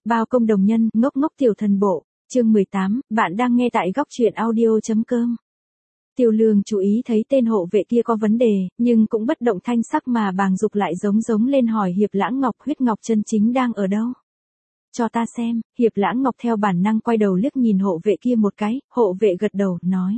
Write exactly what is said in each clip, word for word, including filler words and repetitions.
bao công đồng nhân, ngốc ngốc tiểu thần bộ, chương mười tám, bạn đang nghe tại góc truyện audio.com. Tiêu Lương chú ý thấy tên hộ vệ kia có vấn đề, nhưng cũng bất động thanh sắc mà Bàng Dục lại giống giống lên hỏi Hiệp Lãng Ngọc huyết ngọc chân chính đang ở đâu. Cho ta xem, Hiệp Lãng Ngọc theo bản năng quay đầu liếc nhìn hộ vệ kia một cái, hộ vệ gật đầu, nói.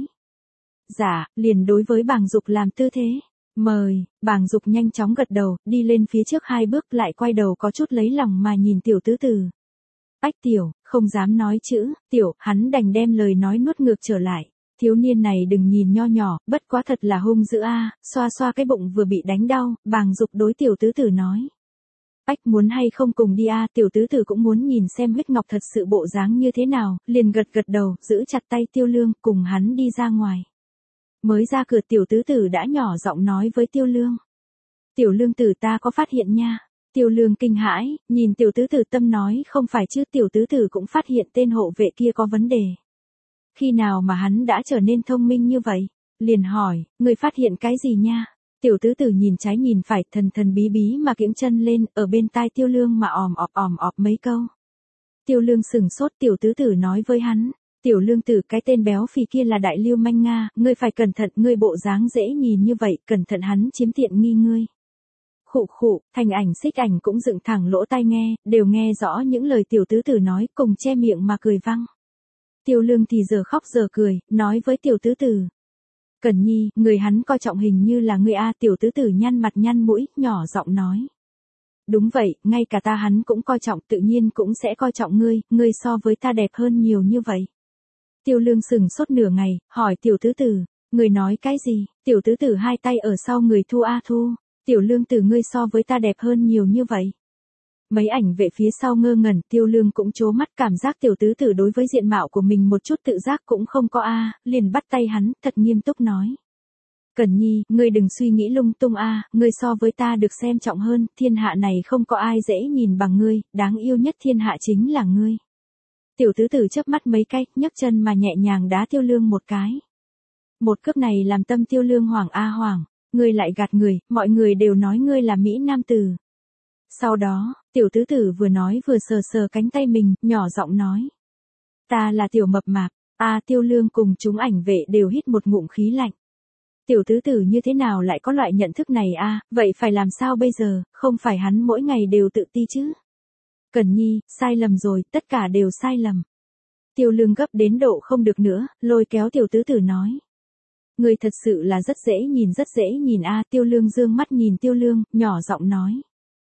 Dạ, liền đối với Bàng Dục làm tư thế. Mời, Bàng Dục nhanh chóng gật đầu, đi lên phía trước hai bước lại quay đầu có chút lấy lòng mà nhìn tiểu tứ tử. Ách tiểu, không dám nói chữ, tiểu, hắn đành đem lời nói nuốt ngược trở lại. Thiếu niên này đừng nhìn nho nhỏ, bất quá thật là hung dữ a, à, xoa xoa cái bụng vừa bị đánh đau, Bàng Dục đối tiểu tứ tử nói. Ách muốn hay không cùng đi a, à, tiểu tứ tử cũng muốn nhìn xem huyết ngọc thật sự bộ dáng như thế nào, liền gật gật đầu, giữ chặt tay Tiêu Lương, cùng hắn đi ra ngoài. Mới ra cửa tiểu tứ tử đã nhỏ giọng nói với Tiêu Lương. Tiểu Lương tử ta có phát hiện nha. Tiêu Lương kinh hãi, nhìn tiểu tứ tử tâm nói không phải chứ, tiểu tứ tử cũng phát hiện tên hộ vệ kia có vấn đề. Khi nào mà hắn đã trở nên thông minh như vậy? Liền hỏi, người phát hiện cái gì nha? Tiểu tứ tử nhìn trái nhìn phải, thần thần bí bí mà kiễng chân lên, ở bên tai Tiêu Lương mà òm ọp òm ọp mấy câu. Tiêu Lương sừng sốt, tiểu tứ tử nói với hắn. Tiểu Lương tử, cái tên béo phì kia là đại lưu manh Nga, ngươi phải cẩn thận, ngươi bộ dáng dễ nhìn như vậy, cẩn thận hắn chiếm tiện nghi ngươi. Khụ khụ, Thanh Ảnh Xích Ảnh cũng dựng thẳng lỗ tai nghe, đều nghe rõ những lời tiểu tứ tử nói, cùng che miệng mà cười vang. Tiêu Lương thì giờ khóc giờ cười, nói với tiểu tứ tử. Cẩn Nhi, người hắn coi trọng hình như là ngươi a, tiểu tứ tử nhăn mặt nhăn mũi, nhỏ giọng nói. Đúng vậy, ngay cả ta hắn cũng coi trọng, tự nhiên cũng sẽ coi trọng ngươi, ngươi so với ta đẹp hơn nhiều như vậy. Tiêu Lương sừng sốt nửa ngày, hỏi tiểu tứ tử, người nói cái gì? Tiểu tứ tử hai tay ở sau người thu a thu, tiểu Lương tử ngươi so với ta đẹp hơn nhiều như vậy. Mấy ảnh vệ phía sau ngơ ngẩn, Tiêu Lương cũng trố mắt, cảm giác tiểu tứ tử đối với diện mạo của mình một chút tự giác cũng không có a, liền bắt tay hắn, thật nghiêm túc nói. Cẩn Nhi, ngươi đừng suy nghĩ lung tung a, ngươi so với ta được xem trọng hơn, thiên hạ này không có ai dễ nhìn bằng ngươi, đáng yêu nhất thiên hạ chính là ngươi. Tiểu tứ tử chớp mắt mấy cái, nhấc chân mà nhẹ nhàng đá Tiêu Lương một cái. Một cước này làm tâm Tiêu Lương hoảng a hoảng, ngươi lại gạt người, mọi người đều nói ngươi là mỹ nam tử. Sau đó, tiểu tứ tử vừa nói vừa sờ sờ cánh tay mình, nhỏ giọng nói. Ta là tiểu mập mạp, a à, Tiêu Lương cùng chúng ảnh vệ đều hít một ngụm khí lạnh. Tiểu tứ tử như thế nào lại có loại nhận thức này a, à, vậy phải làm sao bây giờ, không phải hắn mỗi ngày đều tự ti chứ. Cẩn Nhi, sai lầm rồi, tất cả đều sai lầm. Tiêu Lương gấp đến độ không được nữa, lôi kéo tiểu tứ tử nói. Người thật sự là rất dễ nhìn rất dễ nhìn a, à, Tiêu Lương dương mắt nhìn Tiêu Lương, nhỏ giọng nói.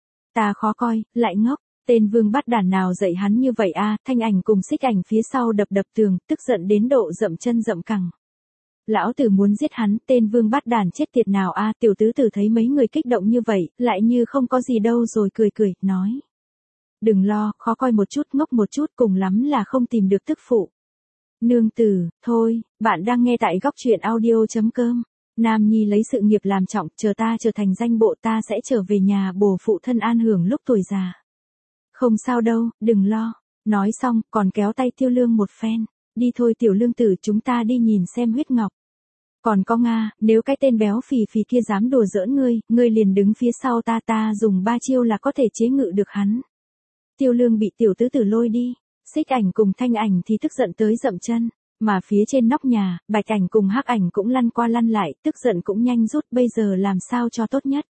Ta khó coi, lại ngốc, tên vương bắt đàn nào dạy hắn như vậy a, à, Thanh Ảnh cùng Xích Ảnh phía sau đập đập tường, tức giận đến độ dậm chân dậm cẳng. Lão tử muốn giết hắn, tên vương bắt đàn chết tiệt nào a, à, tiểu tứ tử thấy mấy người kích động như vậy, lại như không có gì đâu rồi cười cười, nói. Đừng lo, khó coi một chút, ngốc một chút, cùng lắm là không tìm được tức phụ. Nương tử, thôi, bạn đang nghe tại góc truyện audio.com. Nam Nhi lấy sự nghiệp làm trọng, chờ ta trở thành danh bộ ta sẽ trở về nhà bổ phụ thân an hưởng lúc tuổi già. Không sao đâu, đừng lo. Nói xong, còn kéo tay Tiêu Lương một phen. Đi thôi tiểu Lương tử, chúng ta đi nhìn xem huyết ngọc. Còn có Nga, nếu cái tên béo phì phì kia dám đùa giỡn ngươi, ngươi liền đứng phía sau ta, ta dùng ba chiêu là có thể chế ngự được hắn. Tiêu Lương bị tiểu tứ tử lôi đi, Xích Ảnh cùng Thanh Ảnh thì tức giận tới dậm chân, mà phía trên nóc nhà, Bạch Ảnh cùng Hắc Ảnh cũng lăn qua lăn lại, tức giận cũng nhanh rút, bây giờ làm sao cho tốt nhất.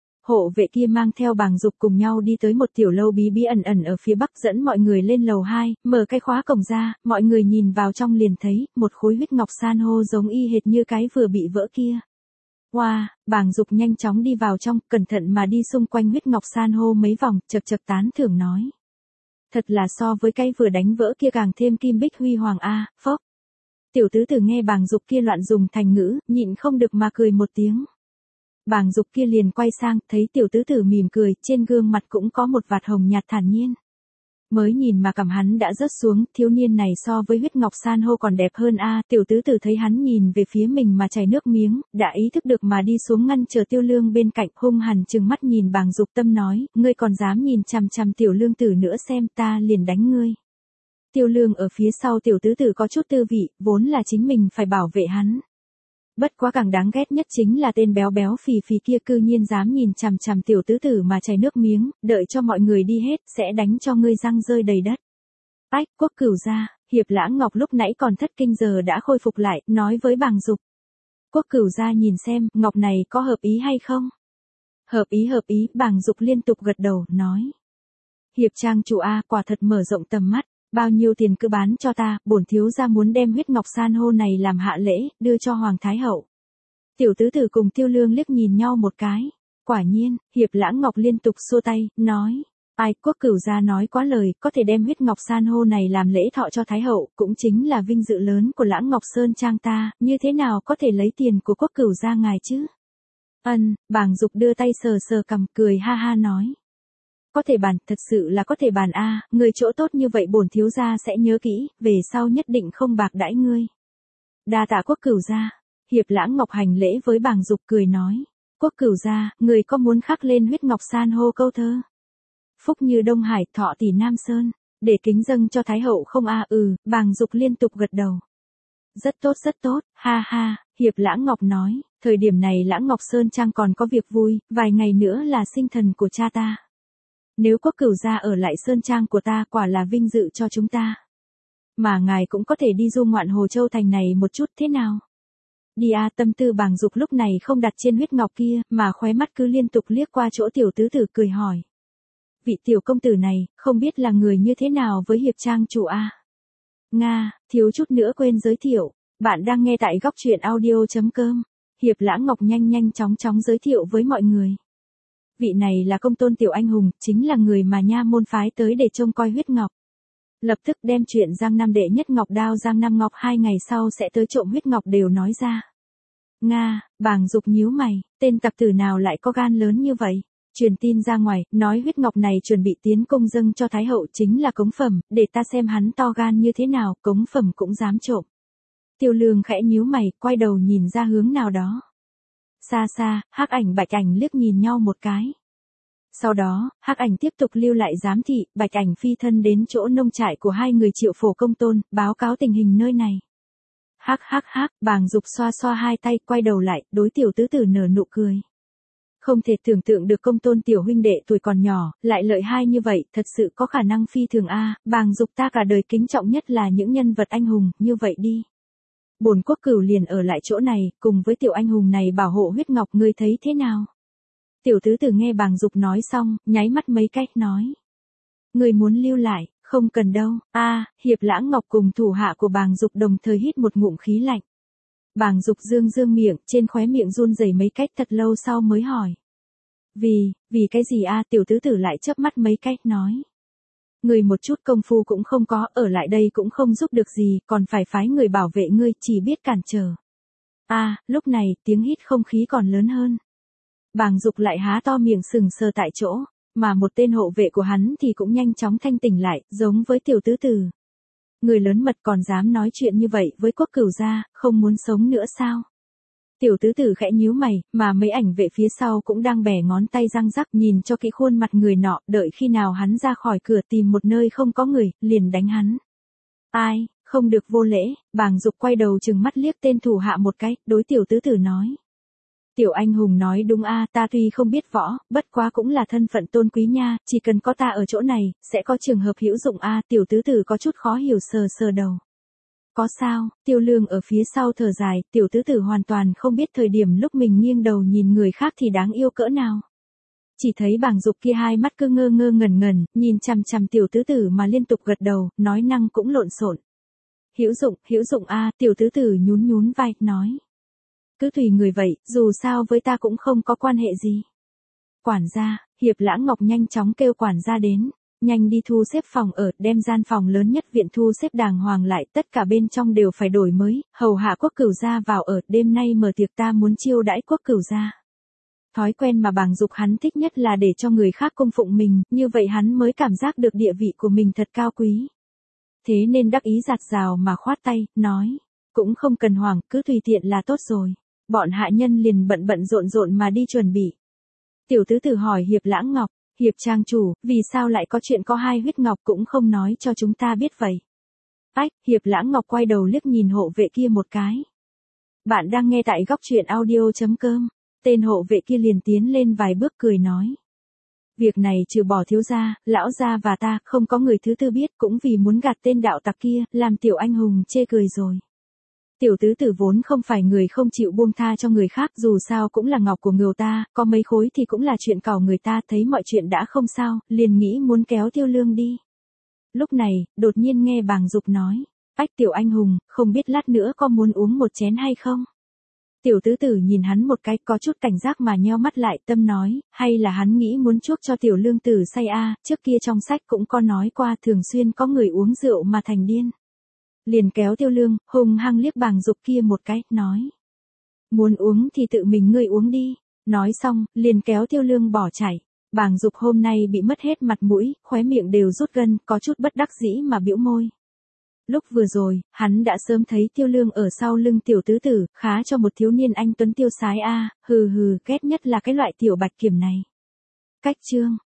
Hộ vệ kia mang theo Bàng Dục cùng nhau đi tới một tiểu lâu bí bí ẩn ẩn ở phía bắc, dẫn mọi người lên lầu hai, mở cái khóa cổng ra, mọi người nhìn vào trong liền thấy, một khối huyết ngọc san hô giống y hệt như cái vừa bị vỡ kia. Wow, Bàng Dục nhanh chóng đi vào trong, cẩn thận mà đi xung quanh huyết ngọc san hô mấy vòng, chật chật tán thưởng nói. Thật là so với cái vừa đánh vỡ kia càng thêm kim bích huy hoàng a, à, phốc. Tiểu tứ tử nghe Bàng Dục kia loạn dùng thành ngữ, nhịn không được mà cười một tiếng. Bàng Dục kia liền quay sang, thấy tiểu tứ tử mỉm cười, trên gương mặt cũng có một vạt hồng nhạt thản nhiên. Mới nhìn mà cảm hắn đã rớt xuống, thiếu niên này so với huyết ngọc san hô còn đẹp hơn a, à, tiểu tứ tử thấy hắn nhìn về phía mình mà chảy nước miếng, đã ý thức được mà đi xuống ngăn chờ Tiêu Lương bên cạnh, hung hằn trừng mắt nhìn Bàng Dục tâm nói, ngươi còn dám nhìn chằm chằm tiểu Lương tử nữa xem, ta liền đánh ngươi. Tiêu Lương ở phía sau tiểu tứ tử có chút tư vị, vốn là chính mình phải bảo vệ hắn. Bất quá càng đáng ghét nhất chính là tên béo béo phì phì kia cư nhiên dám nhìn chằm chằm tiểu tứ tử mà chảy nước miếng, đợi cho mọi người đi hết, sẽ đánh cho ngươi răng rơi đầy đất. Ách, Quốc Cửu gia, Hiệp Lãng Ngọc lúc nãy còn thất kinh giờ đã khôi phục lại, nói với Bàng Dục. Quốc Cửu gia nhìn xem, ngọc này có hợp ý hay không? Hợp ý hợp ý, Bàng Dục liên tục gật đầu, nói. Hiệp trang chủ A, quả thật mở rộng tầm mắt, bao nhiêu tiền cứ bán cho ta, bổn thiếu gia muốn đem huyết ngọc san hô này làm hạ lễ, đưa cho Hoàng Thái Hậu. Tiểu tứ tử cùng Tiêu Lương liếc nhìn nhau một cái. Quả nhiên, Hiệp Lãng Ngọc liên tục xua tay, nói. Ai, Quốc Cửu gia nói quá lời, có thể đem huyết ngọc san hô này làm lễ thọ cho Thái Hậu, cũng chính là vinh dự lớn của Lãng Ngọc Sơn Trang ta, như thế nào có thể lấy tiền của Quốc Cửu gia ngài chứ? Ân, Bàng Dục đưa tay sờ sờ cằm, cười ha ha nói. Có thể bàn, thật sự là có thể bàn a, người chỗ tốt như vậy bổn thiếu gia sẽ nhớ kỹ, về sau nhất định không bạc đãi ngươi. Đa tạ Quốc Cửu gia. Hiệp Lãng Ngọc hành lễ với Bàng Dục cười nói. Quốc Cửu gia, người có muốn khắc lên huyết ngọc san hô câu thơ? Phúc như Đông Hải, thọ tỷ Nam Sơn, để kính dâng cho Thái Hậu không a? Ừ, Bàng Dục liên tục gật đầu. Rất tốt rất tốt, ha ha, Hiệp Lãng Ngọc nói, thời điểm này Lãng Ngọc Sơn Trang còn có việc vui, vài ngày nữa là sinh thần của cha ta. Nếu Quốc Cửu gia ở lại Sơn Trang của ta quả là vinh dự cho chúng ta. Mà ngài cũng có thể đi du ngoạn Hồ Châu Thành này một chút thế nào? Đi a, tâm tư Bàng Dục lúc này không đặt trên huyết ngọc kia, mà khóe mắt cứ liên tục liếc qua chỗ tiểu tứ tử cười hỏi. Vị tiểu công tử này, không biết là người như thế nào với Hiệp trang chủ a? Nga, thiếu chút nữa quên giới thiệu, bạn đang nghe tại góc truyện audio.com. Hiệp Lãng Ngọc nhanh nhanh chóng chóng giới thiệu với mọi người. Vị này là công tôn tiểu anh hùng, chính là người mà nha môn phái tới để trông coi huyết ngọc. Lập tức đem chuyện Giang Nam đệ nhất ngọc đao Giang Nam Ngọc hai ngày sau sẽ tới trộm huyết ngọc đều nói ra. Nga, Bàng Dục nhíu mày, tên tặc tử nào lại có gan lớn như vậy? Truyền tin ra ngoài, nói huyết ngọc này chuẩn bị tiến công dâng cho Thái Hậu chính là cống phẩm, để ta xem hắn to gan như thế nào, cống phẩm cũng dám trộm. Tiêu Lương khẽ nhíu mày, quay đầu nhìn ra hướng nào đó. Xa xa, Hắc Ảnh Bạch Ảnh liếc nhìn nhau một cái. Sau đó, Hắc Ảnh tiếp tục lưu lại giám thị, Bạch Ảnh phi thân đến chỗ nông trại của hai người Triệu Phổ Công Tôn, báo cáo tình hình nơi này. Hắc hắc hắc, Bàng Dục xoa xoa hai tay, quay đầu lại, đối tiểu tứ tử nở nụ cười. Không thể tưởng tượng được Công Tôn tiểu huynh đệ tuổi còn nhỏ, lại lợi hai như vậy, thật sự có khả năng phi thường a, Bàng Dục ta cả đời kính trọng nhất là những nhân vật anh hùng, như vậy đi. Bổn Quốc Cửu liền ở lại chỗ này, cùng với tiểu anh hùng này bảo hộ huyết ngọc, ngươi thấy thế nào? Tiểu tứ tử nghe Bàng Dục nói xong, nháy mắt mấy cách nói. Ngươi muốn lưu lại, không cần đâu. A, Hiệp Lãng Ngọc cùng thủ hạ của Bàng Dục đồng thời hít một ngụm khí lạnh. Bàng Dục dương dương miệng, trên khóe miệng run rẩy mấy cách, thật lâu sau mới hỏi. Vì, vì cái gì a? Tiểu tứ tử lại chớp mắt mấy cách nói. Người một chút công phu cũng không có, ở lại đây cũng không giúp được gì, còn phải phái người bảo vệ ngươi, chỉ biết cản trở. A, lúc này, tiếng hít không khí còn lớn hơn. Bàng Dục lại há to miệng sừng sờ tại chỗ, mà một tên hộ vệ của hắn thì cũng nhanh chóng thanh tỉnh lại, giống với tiểu tứ tử. Người lớn mật còn dám nói chuyện như vậy với Quốc Cửu gia, không muốn sống nữa sao? Tiểu tứ tử khẽ nhíu mày, mà mấy ảnh vệ phía sau cũng đang bẻ ngón tay răng rắc nhìn cho kỹ khuôn mặt người nọ, đợi khi nào hắn ra khỏi cửa tìm một nơi không có người, liền đánh hắn. Ai, không được vô lễ, Bàng Dục quay đầu trừng mắt liếc tên thủ hạ một cái, đối tiểu tứ tử nói. Tiểu anh hùng nói đúng a, ta tuy không biết võ, bất quá cũng là thân phận tôn quý nha, chỉ cần có ta ở chỗ này, sẽ có trường hợp hữu dụng a, tiểu tứ tử có chút khó hiểu sờ sờ đầu. Có sao? Tiêu Lương ở phía sau thở dài, tiểu tứ tử hoàn toàn không biết thời điểm lúc mình nghiêng đầu nhìn người khác thì đáng yêu cỡ nào. Chỉ thấy Bàng Dục kia hai mắt cứ ngơ ngơ ngẩn ngẩn, nhìn chằm chằm tiểu tứ tử mà liên tục gật đầu, nói năng cũng lộn xộn. Hữu dụng, hữu dụng a, tiểu tứ tử nhún nhún vai, nói. Cứ tùy người vậy, dù sao với ta cũng không có quan hệ gì. Quản gia, Hiệp Lãng Ngọc nhanh chóng kêu quản gia đến. Nhanh đi thu xếp phòng ở, đem gian phòng lớn nhất viện thu xếp đàng hoàng lại, tất cả bên trong đều phải đổi mới, hầu hạ Quốc Cửu gia vào ở, đêm nay mở tiệc ta muốn chiêu đãi Quốc Cửu gia. Thói quen mà Bàng Dục hắn thích nhất là để cho người khác cung phụng mình, như vậy hắn mới cảm giác được địa vị của mình thật cao quý. Thế nên đắc ý giạt rào mà khoát tay, nói, cũng không cần hoảng, cứ tùy tiện là tốt rồi. Bọn hạ nhân liền bận bận rộn rộn mà đi chuẩn bị. Tiểu tứ tử hỏi Hiệp Lãng Ngọc. Hiệp trang chủ, vì sao lại có chuyện có hai huyết ngọc cũng không nói cho chúng ta biết vậy? Ách, Hiệp Lãng Ngọc quay đầu liếc nhìn hộ vệ kia một cái. Bạn đang nghe tại góc chuyện audio.com. Tên hộ vệ kia liền tiến lên vài bước cười nói. Việc này trừ bỏ thiếu gia, lão gia và ta, không có người thứ tư biết, cũng vì muốn gạt tên đạo tặc kia, làm tiểu anh hùng chê cười rồi. Tiểu tứ tử vốn không phải người không chịu buông tha cho người khác, dù sao cũng là ngọc của người ta, có mấy khối thì cũng là chuyện cào người ta, thấy mọi chuyện đã không sao, liền nghĩ muốn kéo Tiêu Lương đi. Lúc này, đột nhiên nghe Bàng Dục nói, ách tiểu anh hùng, không biết lát nữa có muốn uống một chén hay không? Tiểu tứ tử nhìn hắn một cái, có chút cảnh giác mà nheo mắt lại, tâm nói, hay là hắn nghĩ muốn chuốc cho tiểu lương tử say a, trước kia trong sách cũng có nói qua thường xuyên có người uống rượu mà thành điên. Liền kéo Tiêu Lương, hung hăng liếc Bàng Dục kia một cái, nói. Muốn uống thì tự mình ngươi uống đi. Nói xong, liền kéo Tiêu Lương bỏ chạy. Bàng Dục hôm nay bị mất hết mặt mũi, khóe miệng đều rút gân, có chút bất đắc dĩ mà bĩu môi. Lúc vừa rồi, hắn đã sớm thấy Tiêu Lương ở sau lưng tiểu tứ tử, khá cho một thiếu niên anh tuấn tiêu sái a, hừ hừ, ghét nhất là cái loại tiểu bạch kiểm này. Cách chương